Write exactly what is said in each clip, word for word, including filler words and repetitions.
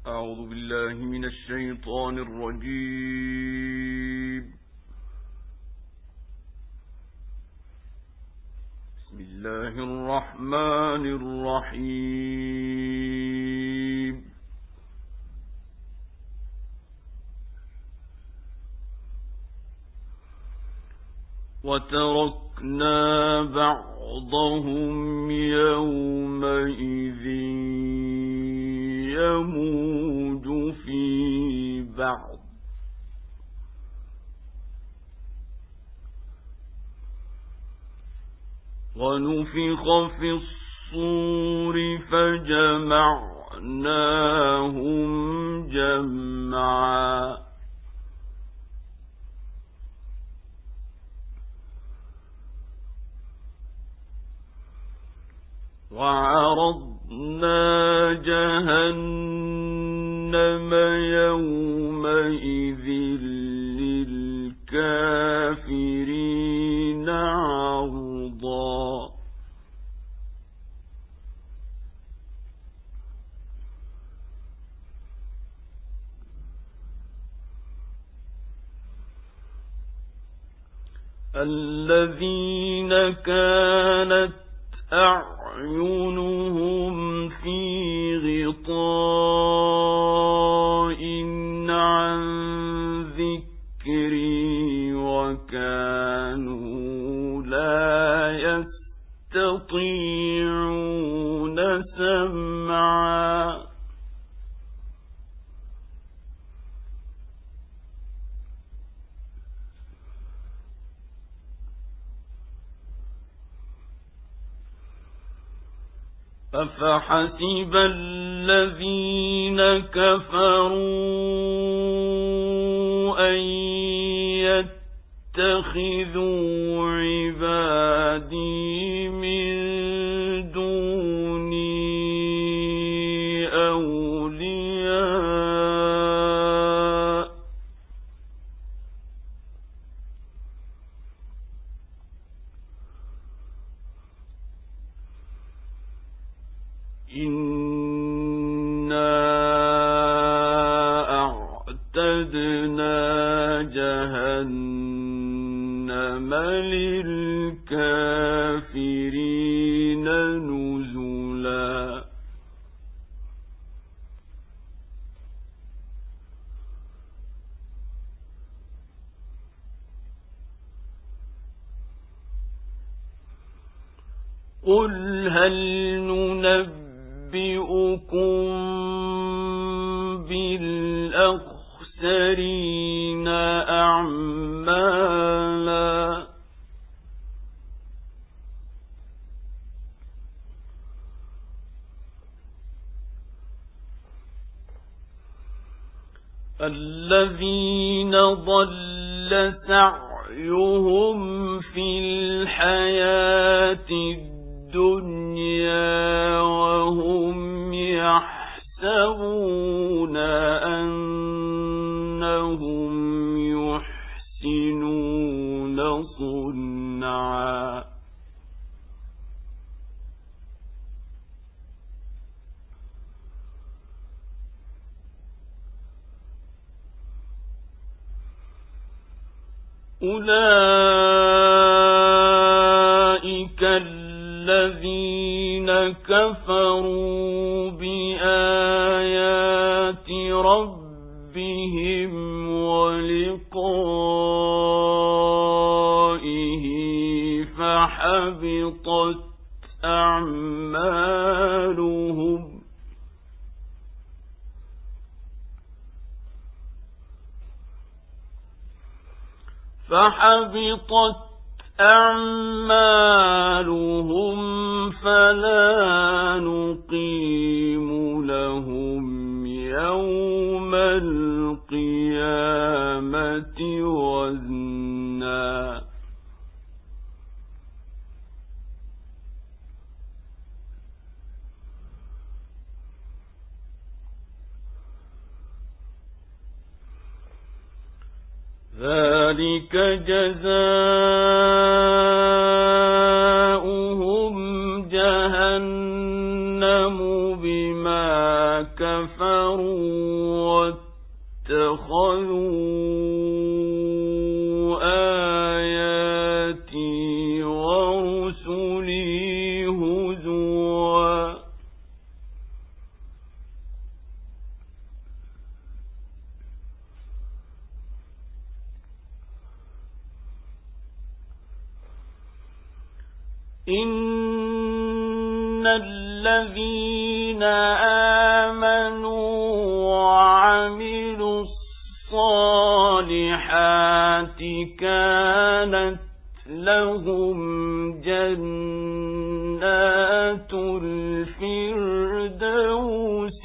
أعوذ بالله من الشيطان الرجيم. بسم الله الرحمن الرحيم. وتركنا بعضهم يومئذ يموج في بعض ونفخ في الصور فجمعناهم جمعا وعرضنا جهنم يومئذ للكافرين عرضا الذين كانت أعينهم في غطاء عن ذكري وكانوا لا يستطيعون سمعا أفحسب الذين كفروا أن يتخذوا عبادي من دوني أولياء إنا أعتدنا جهنم للكافرين نزلا قل هل ننبئ نُنَبِّئُكُم بِالْأَخْسَرِينَ أَعْمَالًا الَّذِينَ ضَلَّ سَعْيُهُمْ فِي الْحَيَاةِ الدُّنْيَا وَهُمْ يَحْسَبُونَ أَنَّهُمْ يُحْسِنُونَ صُنْعًا أُولَئِكَ الَّذِينَ كَفَرُوا بِآيَاتِ رَبِّهِمْ وَلِقَائِهِ فَحَبِطَتْ أَعْمَالُهُمْ فَحَبِطَتْ أَعْمَالُهُمْ فَلَا نُقِيمُ لَهُمْ يَوْمَ الْقِيَامَةِ وَزْنًا ذَلِكَ جَزَاؤُهُمْ جَهَنَّمُ بما كفروا واتخذوا آياتي ورسلي هزوا إن الذين آمنوا وعملوا الصالحات كانت لهم جنات الفردوس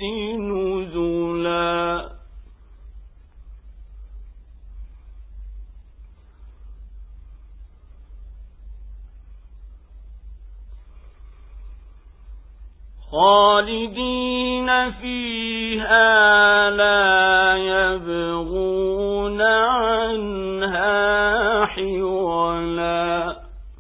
نزلا خالدين فيها لا يبغون عنها حولا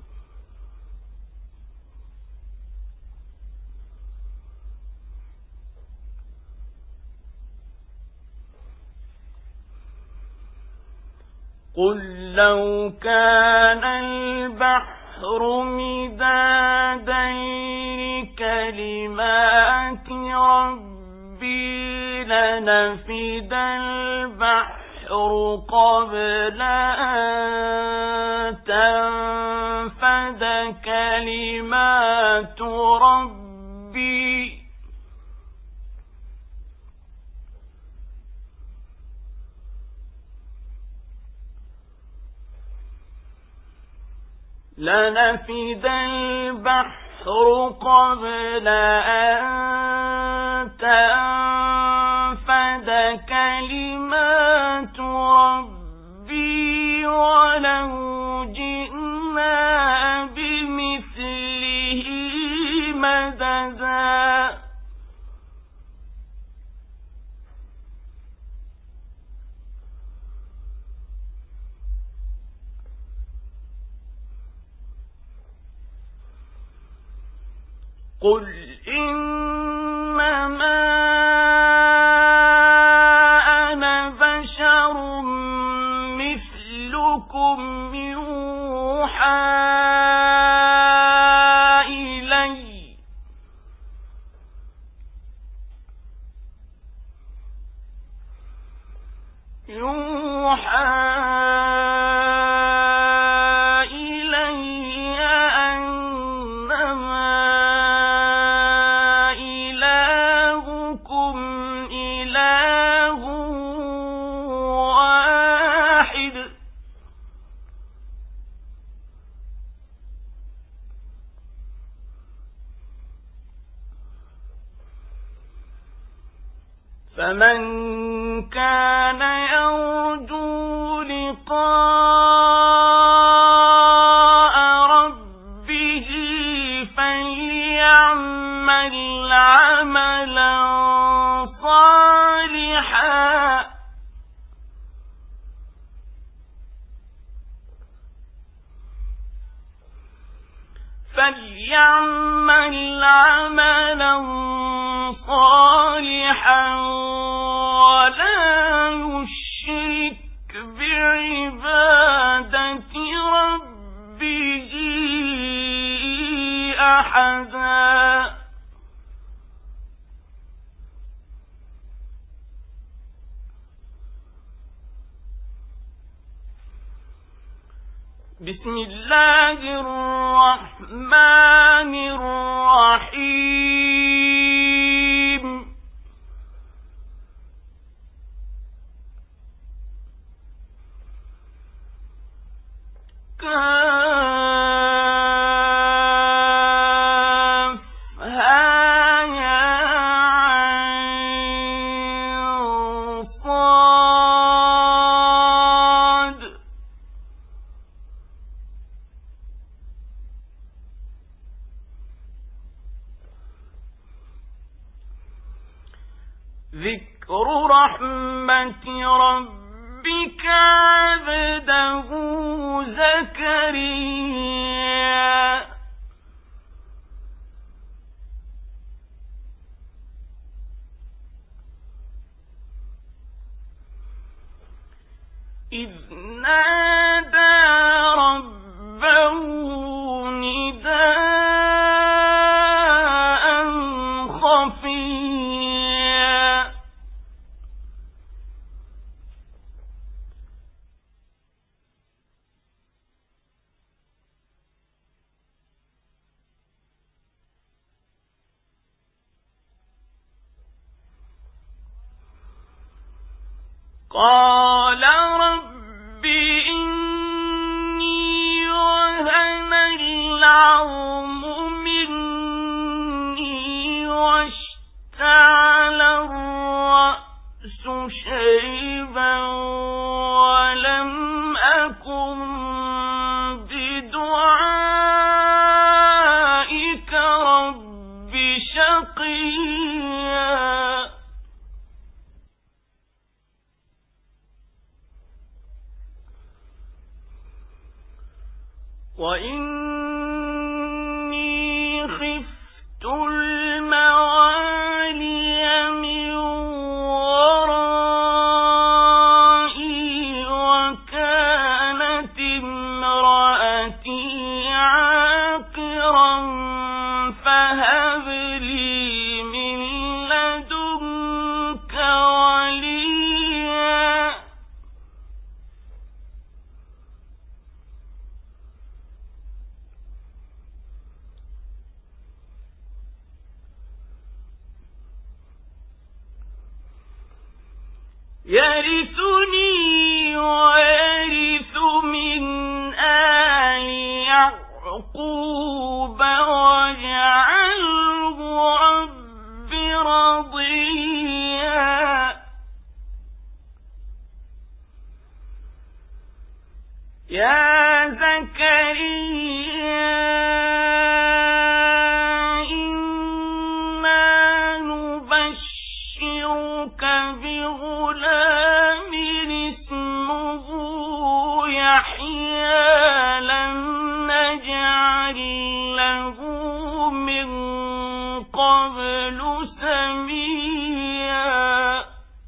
قل لو كان البحر مدادا لكلمات ربي لنفد البحر قبل أن تنفد كلمات ربي لنفد البحر قبل أن تنفد كلمات ربي ولو جئنا بمثله مددا قل إنما أنا بشر مثلكم يوحى إلي يوحى فمن كان يرجو لقاء ربه فليعمل عملا صالحا فليعمل عملا صالحا ولا يشرك بعبادة ربه أحدا بسم الله الرحمن الرحيم كافها يا عين صاد ذكر رحمة ربك عبده زكريا. إذ نادى ربه نداء خفيا قال رب إني وهن العظم مني واشتعل الرأس شيبا ولم أكن بدعائك رب شقيا وإني خفت الموالي من ورائي وكانت امرأتي عاقرا فهب لي من لدنك وليا يرثني ويرث من آل يعقوب واجعله رب رضيا يا زكريا إنا نبشرك بغلام اسمه يحيى لم نجعل له من قبل سميا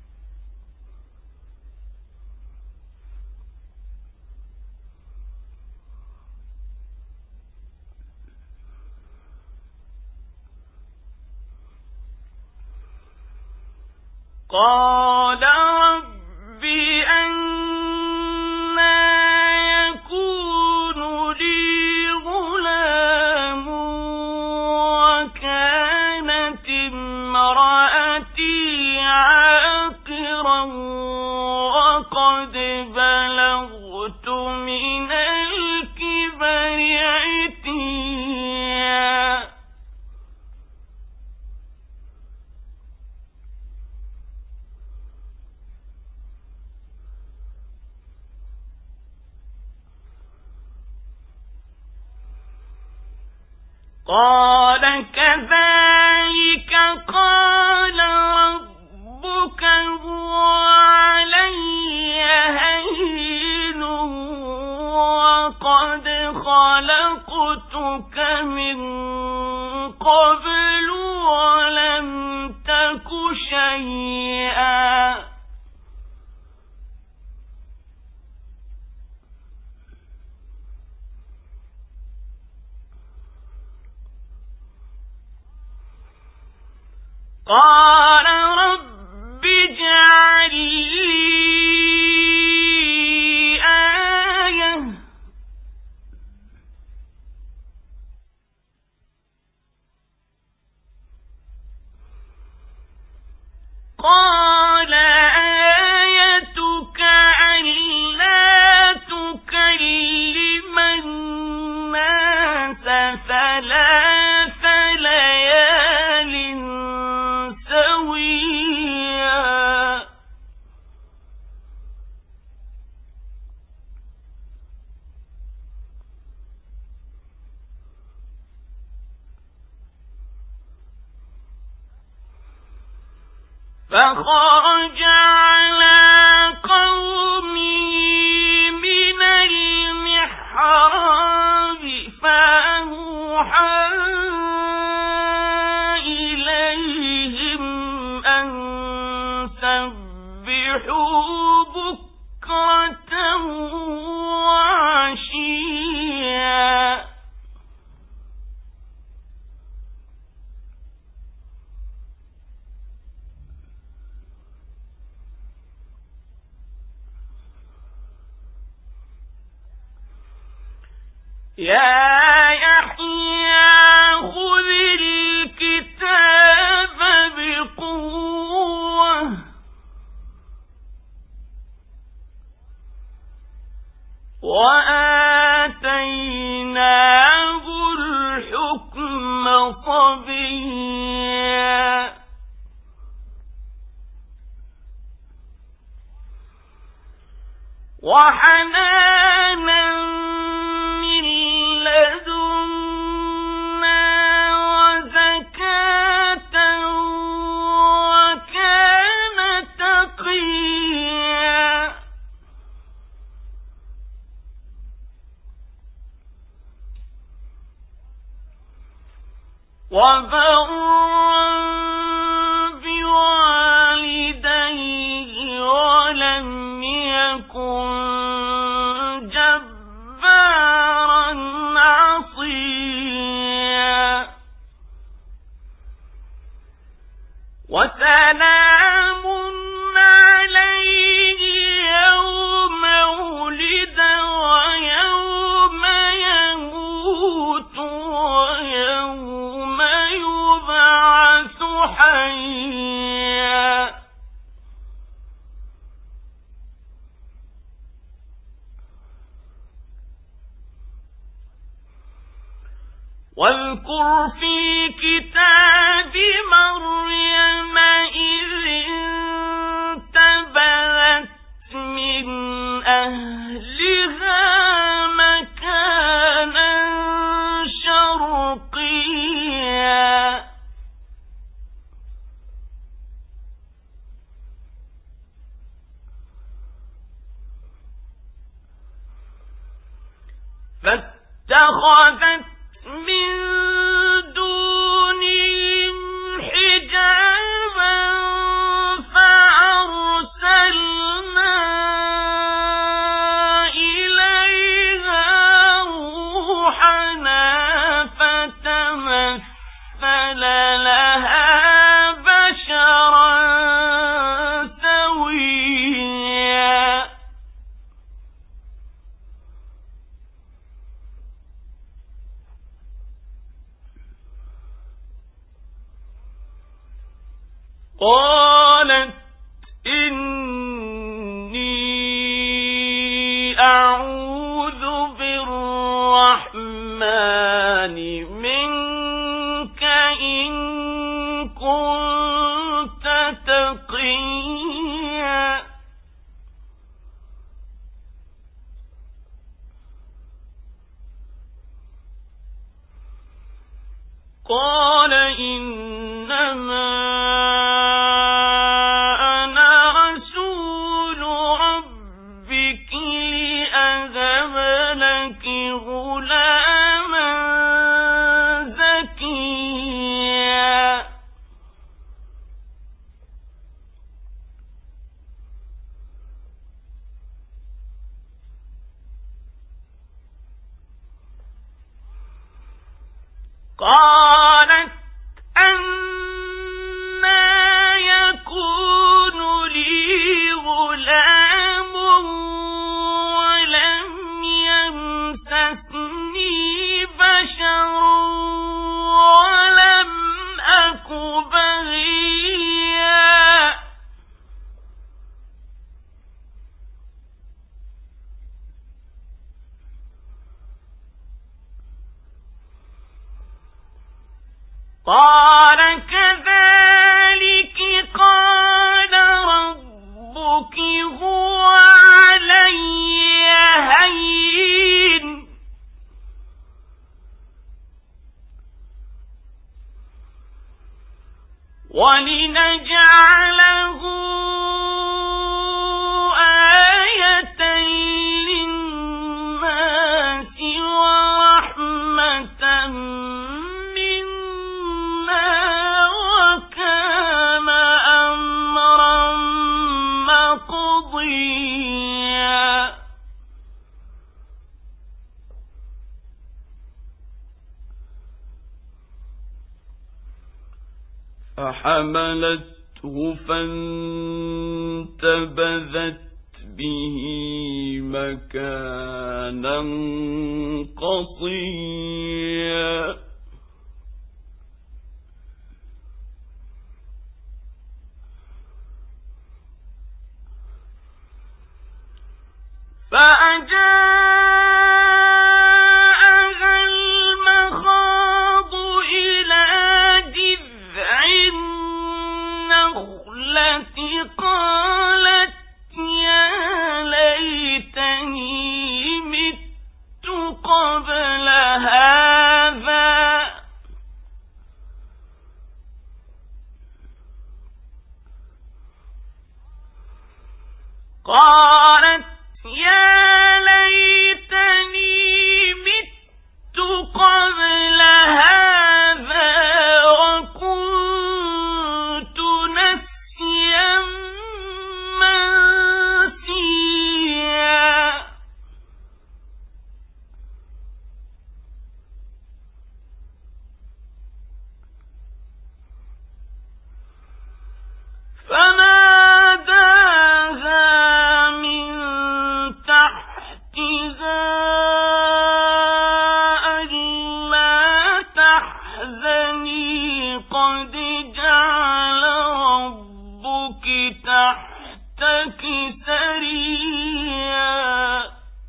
قال رب أنى يكون لي غلام وكانت امرأتي عاقرا وقد بلغت من الكبر عتيا قال كذلك قال ربك هو علي هين وقد خلقتك من قبل ولم تك شيئا قال رب اجعل لي آية قال آيتك ألا تكلم الناس ثلاث ليال سويا فخرج على قومه من المحراب فأوحى إليهم أن سبحوا بكرة يا يحيى خذ الكتاب بقوة وآتيناه الحكم صبيا وحنانا من لدنا وزكاة وكان تقيا وبرا بوالديه ولم يكن جبارا عصيا وسلام عليه يوم ولد ويوم يموت ويوم يبعث حيا واذكر في كتاب مريم إذ انتبذت من أهلها مكانا شرقيا فاتخذت من دونهم حجابا فأرسلنا إليها روحنا فتمثل لها بشرا سويا قالت إني أعوذ بالرحمن منك إن كنت تقيا قال إنما قالت أنى يكون لي غلام ولم يمسسني بشر ولم أك بغيا قال كذلك قال ربك هو علي هين ولنجعله آية للناس ورحمة فحملته فانتبذت به مكانا قصيا فأجاءها المخاض إلى جذع النخلة قالت يا ليتني مت قبل هذا قالت يا ليتني مت قبل هذا وكنت نسيا منسيا فناداها من تحتها ألا تحزني قد جعل ربك تحتك سريا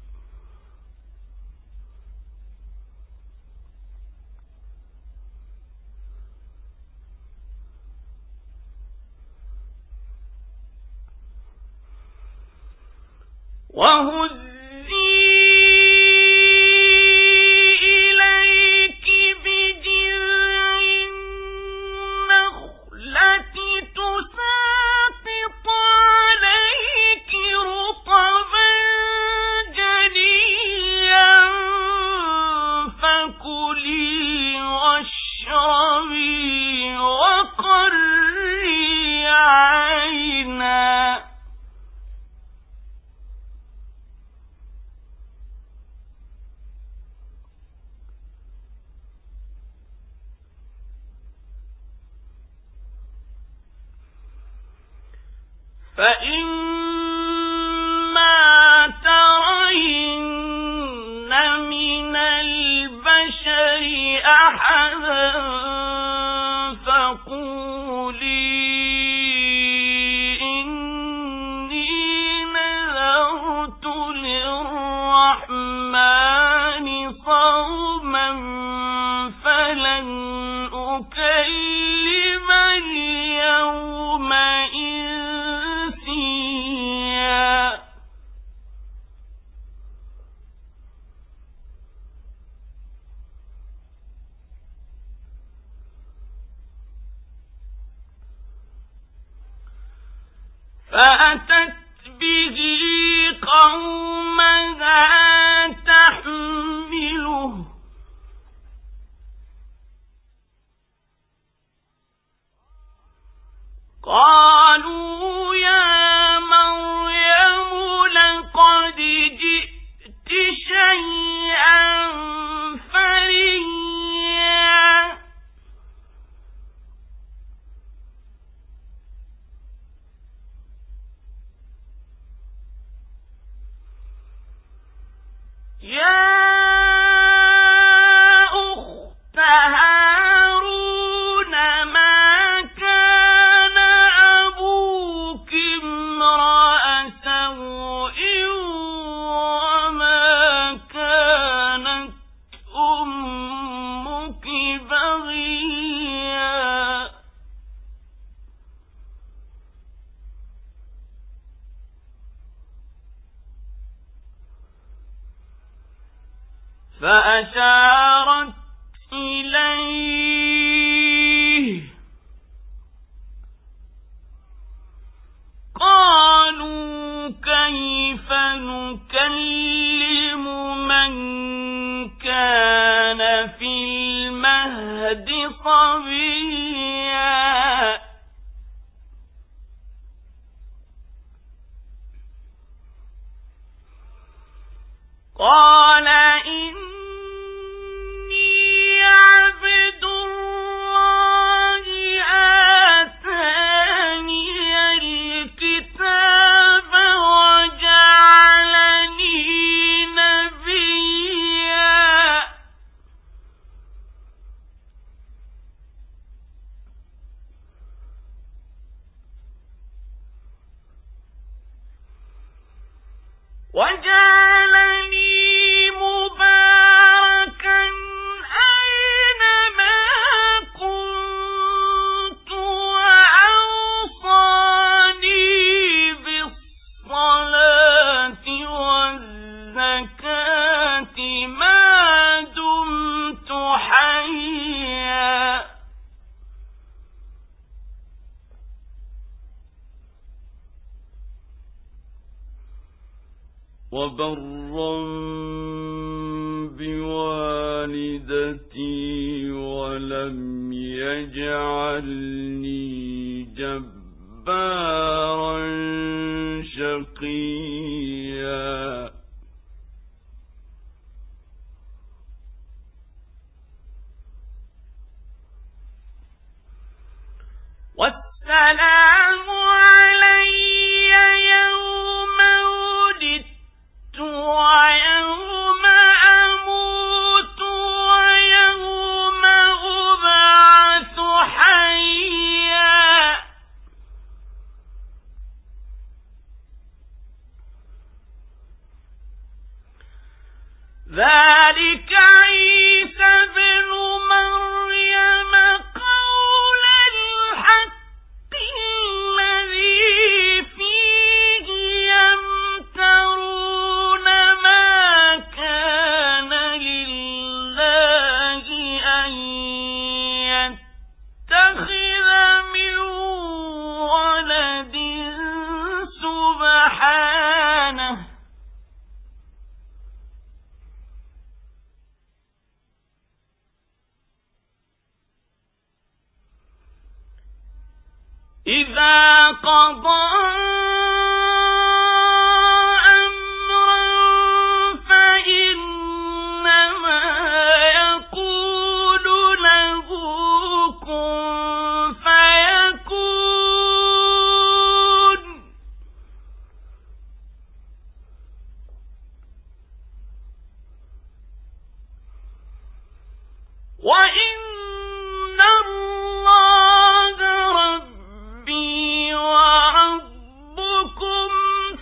وهزي إليك بجذع النخلة تساقط عليك رطبا جنيا فكلي واشربي وقري عينا فإما ترين من البشر أحدا فقولي إني نذرت للرحمن صوما فلن أكلم اليوم إنسيا فأتت به قومها تحمله قالوا يا مريم لقد جئت شيئا فريا يا أخت هارون ما كان أبوك امرأ سوء وما كانت أمك بغيا فأشارت إليه قالوا كيف نكلم من كان في المهد صبيا قال إن وجعلني مباركا أينما كنت وأوصاني بالصلاة والزكاة ما دمت حيا وبرا بوالدتي ولم يجعلني جبارا شقيا والسلام علي يوم ولدت ويوم أموت ويوم أبعث حيا ذلك عيسى بن مريم قول الحق الذي فيه يمترون ما كان لله أن يتخذ من ولد سبحانه إذا قضى أمرا فإنما يقول له كن فيكون وإن الله ربي وربكم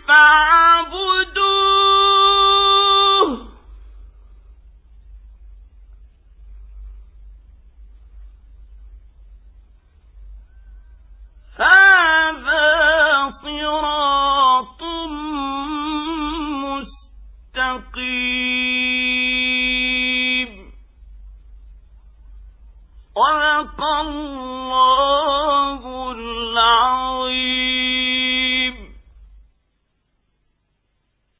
فاعبدوه هذا صراط مستقيم صدق الله العظيم.